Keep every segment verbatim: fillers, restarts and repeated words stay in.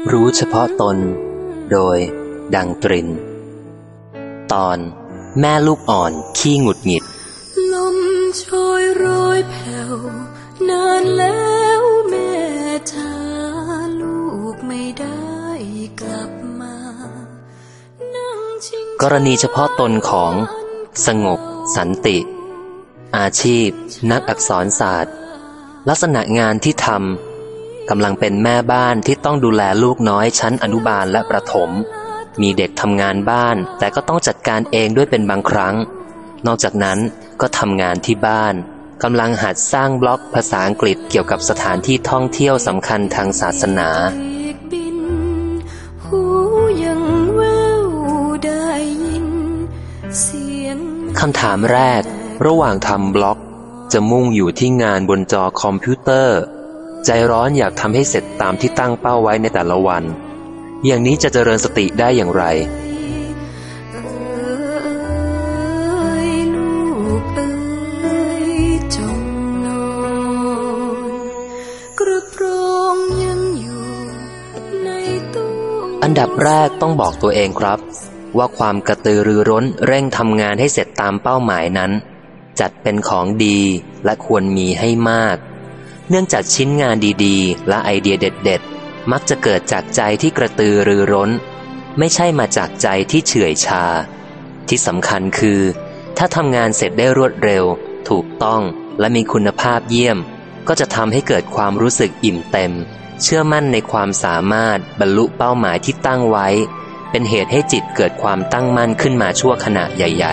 รู้เฉพาะตนโดยดังตรินตอนแม่ลูกอ่อนขี้หงุดหงิดลมโชยโรยแผ่วนานแล้วแม่จ้าลูกไม่ได้กลับมานั่งชิงกรณีเฉพาะตนของสงบสันติอาชีพนักอักษรศาสตร์ลักษณะงานที่ทำกำลังเป็นแม่บ้านที่ต้องดูแลลูกน้อยชั้นอนุบาลและประถมมีเด็กทำงานบ้านแต่ก็ต้องจัดการเองด้วยเป็นบางครั้งนอกจากนั้นก็ทำงานที่บ้านกำลังหัดสร้างบล็อกภาษาอังกฤษเกี่ยวกับสถานที่ท่องเที่ยวสำคัญทางศาสนาคำถามแรกระหว่างทำบล็อกจะมุ่งอยู่ที่งานบนจอคอมพิวเตอร์ใจร้อนอยากทำให้เสร็จตามที่ตั้งเป้าไว้ในแต่ละวันอย่างนี้จะเจริญสติได้อย่างไรอันดับแรกต้องบอกตัวเองครับว่าความกระตือรือร้นเร่งทำงานให้เสร็จตามเป้าหมายนั้นจัดเป็นของดีและควรมีให้มากเนื่องจากชิ้นงานดีๆและไอเดียเด็ดๆมักจะเกิดจากใจที่กระตือรือร้นไม่ใช่มาจากใจที่เฉื่อยชาที่สำคัญคือถ้าทำงานเสร็จได้รวดเร็วถูกต้องและมีคุณภาพเยี่ยมก็จะทำให้เกิดความรู้สึกอิ่มเต็มเชื่อมั่นในความสามารถบรรลุเป้าหมายที่ตั้งไว้เป็นเหตุให้จิตเกิดความตั้งมั่นขึ้นมาชั่วขณะใหญ่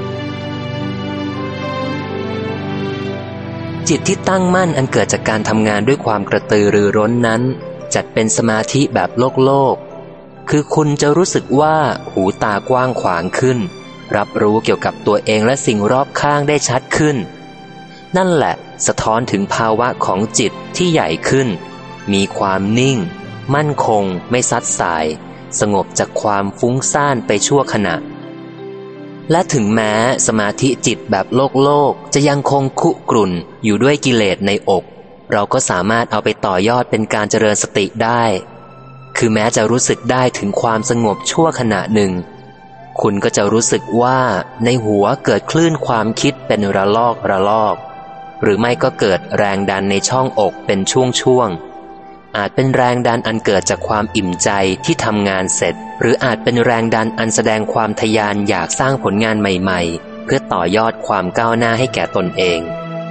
ๆจิตที่ตั้งมั่นอันเกิดจากการทำงานด้วยความกระตือรือร้นนั้นจัดเป็นสมาธิแบบโลกโลกคือคุณจะรู้สึกว่าหูตากว้างขวางขึ้นรับรู้เกี่ยวกับตัวเองและสิ่งรอบข้างได้ชัดขึ้นนั่นแหละสะท้อนถึงภาวะของจิตที่ใหญ่ขึ้นมีความนิ่งมั่นคงไม่ซัดสายสงบจากความฟุ้งซ่านไปชั่วขณะและถึงแม้สมาธิจิตแบบโลกโลกจะยังคงคุกรุ่นอยู่ด้วยกิเลสในอกเราก็สามารถเอาไปต่อยอดเป็นการเจริญสติได้คือแม้จะรู้สึกได้ถึงความสงบชั่วขณะหนึ่งคุณก็จะรู้สึกว่าในหัวเกิดคลื่นความคิดเป็นระลอกระลอกหรือไม่ก็เกิดแรงดันในช่องอกเป็นช่วงๆอาจเป็นแรงดันอันเกิดจากความอิ่มใจที่ทำงานเสร็จหรืออาจเป็นแรงดันอันแสดงความทะยานอยากสร้างผลงานใหม่ๆเพื่อต่อยอดความก้าวหน้าให้แก่ตนเอง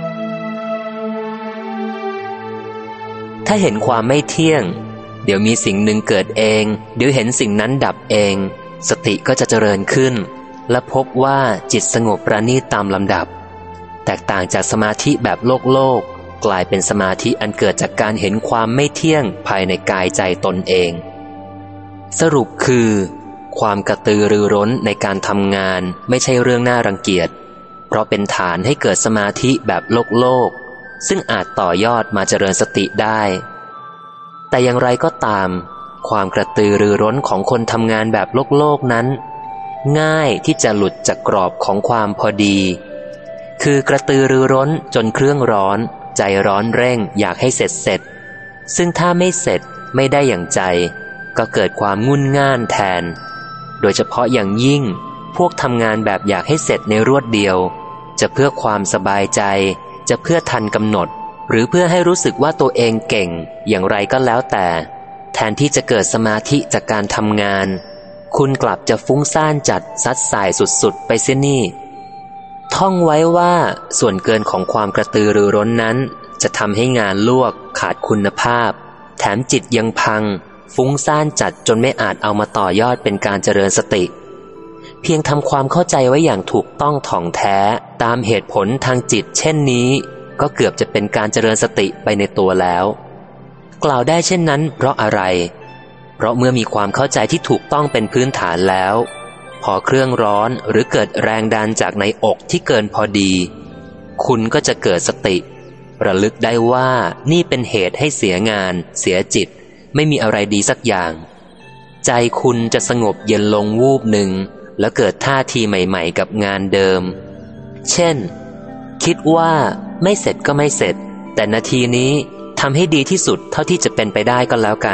ถ้าเห็นความไม่เที่ยงเดี๋ยวมีสิ่งหนึ่งเกิดเองเดี๋ยวเห็นสิ่งนั้นดับเองสติก็จะเจริญขึ้นและพบว่าจิตสงบประณีตตามลำดับแตกต่างจากสมาธิแบบโลกโลกกลายเป็นสมาธิอันเกิดจากการเห็นความไม่เที่ยงภายในกายใจตนเองสรุปคือความกระตือรือร้นในการทำงานไม่ใช่เรื่องน่ารังเกียจเพราะเป็นฐานให้เกิดสมาธิแบบโลกโลกซึ่งอาจต่อยอดมาเจริญสติได้แต่อย่างไรก็ตามความกระตือรือร้นของคนทำงานแบบโลกโลกนั้นง่ายที่จะหลุดจากกรอบของความพอดีคือกระตือรือร้นจนเครื่องร้อนใจร้อนเร่งอยากให้เสร็จเสร็จซึ่งถ้าไม่เสร็จไม่ได้อย่างใจก็เกิดความงุ่นง่านแทนโดยเฉพาะอย่างยิ่งพวกทำงานแบบอยากให้เสร็จในรวดเดียวจะเพื่อความสบายใจจะเพื่อทันกำหนดหรือเพื่อให้รู้สึกว่าตัวเองเก่งอย่างไรก็แล้วแต่แทนที่จะเกิดสมาธิจากการทำงานคุณกลับจะฟุ้งซ่านจัดซัดสายสุดๆไปเสียนี่ท่องไว้ว่าส่วนเกินของความกระตือรือร้นนั้นจะทำให้งานลวกขาดคุณภาพแถมจิตยังพังฟุ้งซ่านจัดจนไม่อาจเอามาต่อยอดเป็นการเจริญสติเพียงทำความเข้าใจไว้อย่างถูกต้องถ่องแท้ตามเหตุผลทางจิตเช่นนี้ก็เกือบจะเป็นการเจริญสติไปในตัวแล้วกล่าวได้เช่นนั้นเพราะอะไรเพราะเมื่อมีความเข้าใจที่ถูกต้องเป็นพื้นฐานแล้วพอเครื่องร้อนหรือเกิดแรงดันจากในอกที่เกินพอดีคุณก็จะเกิดสติระลึกได้ว่านี่เป็นเหตุให้เสียงานเสียจิตไม่มีอะไรดีสักอย่างใจคุณจะสงบเย็นลงวูบหนึ่งแล้วเกิดท่าทีใหม่ๆกับงานเดิมเช่นคิดว่าไม่เสร็จก็ไม่เสร็จแต่นาทีนี้ทำให้ดีที่สุดเท่าที่จะเป็นไปได้ก็แล้วกัน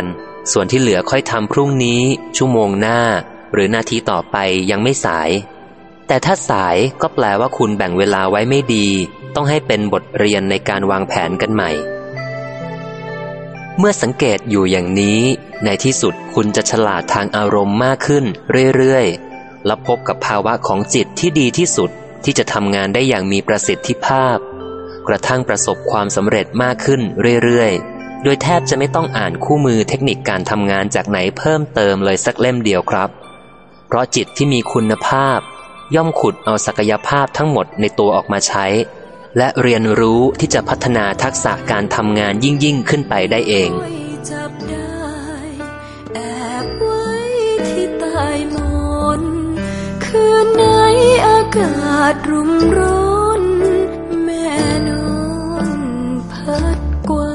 ส่วนที่เหลือค่อยทำพรุ่งนี้ชั่วโมงหน้าหรือนาทีต่อไปยังไม่สายแต่ถ้าสายก็แปลว่าคุณแบ่งเวลาไว้ไม่ดีต้องให้เป็นบทเรียนในการวางแผนกันใหม่เมื่อสังเกตอยู่อย่างนี้ในที่สุดคุณจะฉลาดทางอารมณ์มากขึ้นเรื่อยๆและพบกับภาวะของจิตที่ดีที่สุดที่จะทำงานได้อย่างมีประสิทธิภาพกระทั่งประสบความสำเร็จมากขึ้นเรื่อยๆโดยแทบจะไม่ต้องอ่านคู่มือเทคนิคการทำงานจากไหนเพิ่มเติมเลยสักเล่มเดียวครับเพราะจิตที่มีคุณภาพย่อมขุดเอาศักยภาพทั้งหมดในตัวออกมาใช้และเรียนรู้ที่จะพัฒนาทักษะการทำงานยิ่งยิ่งขึ้นไปได้เองจับได้แอบไว้ที่ใต้หมอนคืนไหนอากาศรุ่มร้อนแม่นอนพัดไกว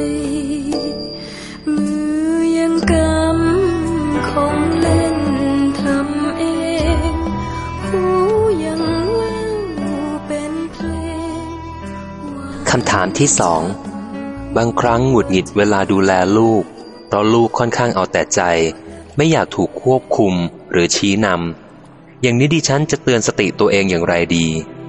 มือยังกำของเล่นทำเองหูยังแว่วเป็นเพลงคำถามที่สองบางครั้งหงุดหงิดเวลาดูแลลูกเพราะลูกค่อนข้างเอาแต่ใจไม่อยากถูกควบคุมหรือชี้นำอย่างนี้ดิฉันจะเตือนสติตัวเองอย่างไรดี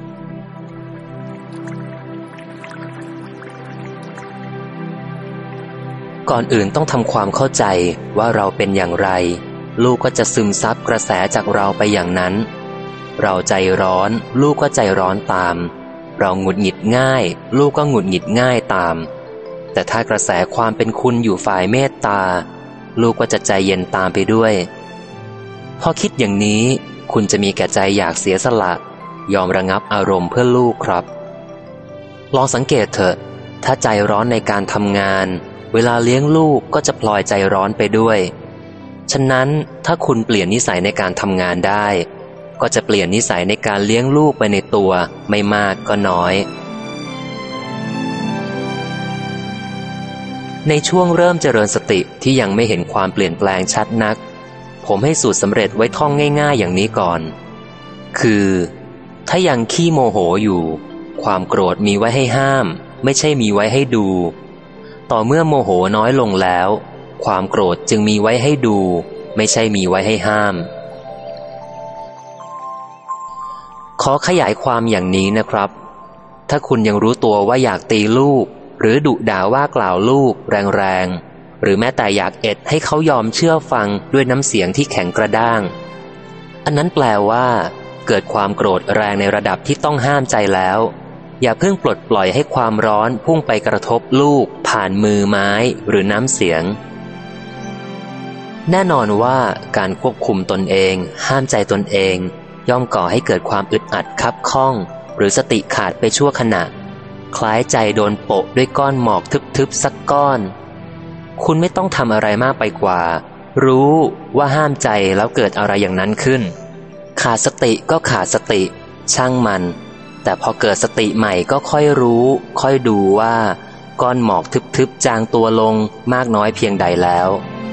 ก่อนอื่นต้องทำความเข้าใจว่าเราเป็นอย่างไรลูกก็จะซึมซับกระแสจากเราไปอย่างนั้นเราใจร้อนลูกก็ใจร้อนตามเราหงุดหงิดง่ายลูกก็หงุดหงิดง่ายตามแต่ถ้ากระแสความเป็นคุณอยู่ฝ่ายเมตตาลูกก็จะใจเย็นตามไปด้วยพอคิดอย่างนี้คุณจะมีแก่ใจอยากเสียสละยอมระงับอารมณ์เพื่อลูกครับลองสังเกตเถอะถ้าใจร้อนในการทำงานเวลาเลี้ยงลูกก็จะพลอยใจร้อนไปด้วยฉะนั้นถ้าคุณเปลี่ยนนิสัยในการทำงานได้ก็จะเปลี่ยนนิสัยในการเลี้ยงลูกไปในตัวไม่มากก็น้อยในช่วงเริ่มเจริญสติที่ยังไม่เห็นความเปลี่ยนแปลงชัดนักผมให้สูตรสำเร็จไว้ท่องง่ายๆอย่างนี้ก่อนคือถ้ายังขี้โมโหอยู่ความโกรธมีไว้ให้ห้ามไม่ใช่มีไว้ให้ดูต่อเมื่อโมโหน้อยลงแล้วความโกรธจึงมีไว้ให้ดูไม่ใช่มีไว้ให้ห้ามขอขยายความอย่างนี้นะครับถ้าคุณยังรู้ตัวว่าอยากตีลูกหรือดุด่าว่ากล่าวลูกแรงๆหรือแม้แต่อยากเอ็ดให้เขายอมเชื่อฟังด้วยน้ำเสียงที่แข็งกระด้างอันนั้นแปลว่าเกิดความโกรธแรงในระดับที่ต้องห้ามใจแล้วอย่าเพิ่งปลดปล่อยให้ความร้อนพุ่งไปกระทบลูกผ่านมือไม้หรือน้ำเสียงแน่นอนว่าการควบคุมตนเองห้ามใจตนเองย่อมก่อให้เกิดความอึดอัดคับข้องหรือสติขาดไปชั่วขณะคล้ายใจโดนโปะด้วยก้อนหมอกทึบๆสักก้อนคุณไม่ต้องทำอะไรมากไปกว่ารู้ว่าห้ามใจแล้วเกิดอะไรอย่างนั้นขึ้นขาดสติก็ขาดสติช่างมันแต่พอเกิดสติใหม่ก็ค่อยรู้ค่อยดูว่าก้อนหมอกทึบๆจางตัวลงมากน้อยเพียงใดแล้ว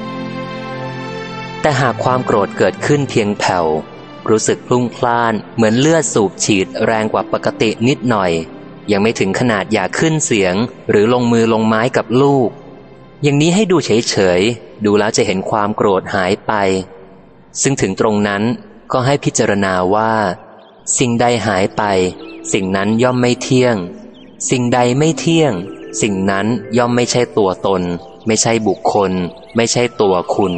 แต่หากความโกรธเกิดขึ้นเพียงแผ่วรู้สึกพลุ่งพล่านเหมือนเลือดสูบฉีดแรงกว่าปกตินิดหน่อยยังไม่ถึงขนาดอยากขึ้นเสียงหรือลงมือลงไม้กับลูกอย่างนี้ให้ดูเฉยๆดูแล้วจะเห็นความโกรธหายไปซึ่งถึงตรงนั้นก็ให้พิจารณาว่าสิ่งใดหายไปสิ่งนั้นย่อมไม่เที่ยงสิ่งใดไม่เที่ยงสิ่งนั้นย่อมไม่ใช่ตัวตนไม่ใช่บุคคลไม่ใช่ตัวคุณ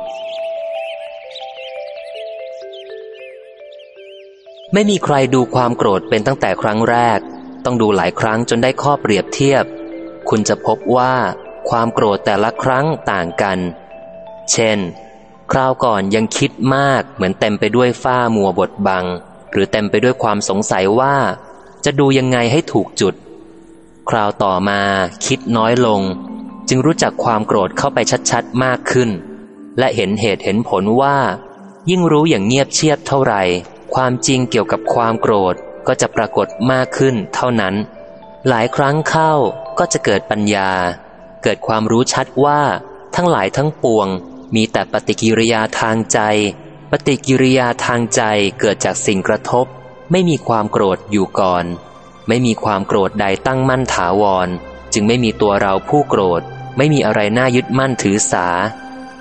ไม่มีใครดูความโกรธเป็นตั้งแต่ครั้งแรกต้องดูหลายครั้งจนได้ข้อเปรียบเทียบคุณจะพบว่าความโกรธแต่ละครั้งต่างกันเช่นคราวก่อนยังคิดมากเหมือนเต็มไปด้วยฝ้ามัวบดบังหรือเต็มไปด้วยความสงสัยว่าจะดูยังไงให้ถูกจุดคราวต่อมาคิดน้อยลงจึงรู้จักความโกรธเข้าไปชัดๆมากขึ้นและเห็นเหตุเห็นผลว่ายิ่งรู้อย่างเงียบเชียบเท่าไหร่ความจริงเกี่ยวกับความโกรธก็จะปรากฏมากขึ้นเท่านั้นหลายครั้งเข้าก็จะเกิดปัญญาเกิดความรู้ชัดว่าทั้งหลายทั้งปวงมีแต่ปฏิกิริยาทางใจปฏิกิริยาทางใจเกิดจากสิ่งกระทบไม่มีความโกรธอยู่ก่อนไม่มีความโกรธใดตั้งมั่นถาวรจึงไม่มีตัวเราผู้โกรธไม่มีอะไรน่ายึดมั่นถือสา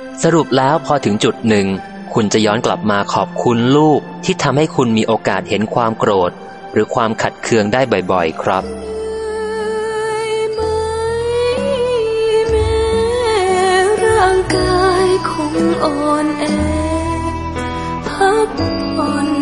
สรุปแล้วพอถึงจุดหนึ่งคุณจะย้อนกลับมาขอบคุณลูกที่ทำให้คุณมีโอกาสเห็นความโกรธหรือความขัดเคืองได้บ่อยๆครับร่างกายคงอ่อนแอพักผ่อน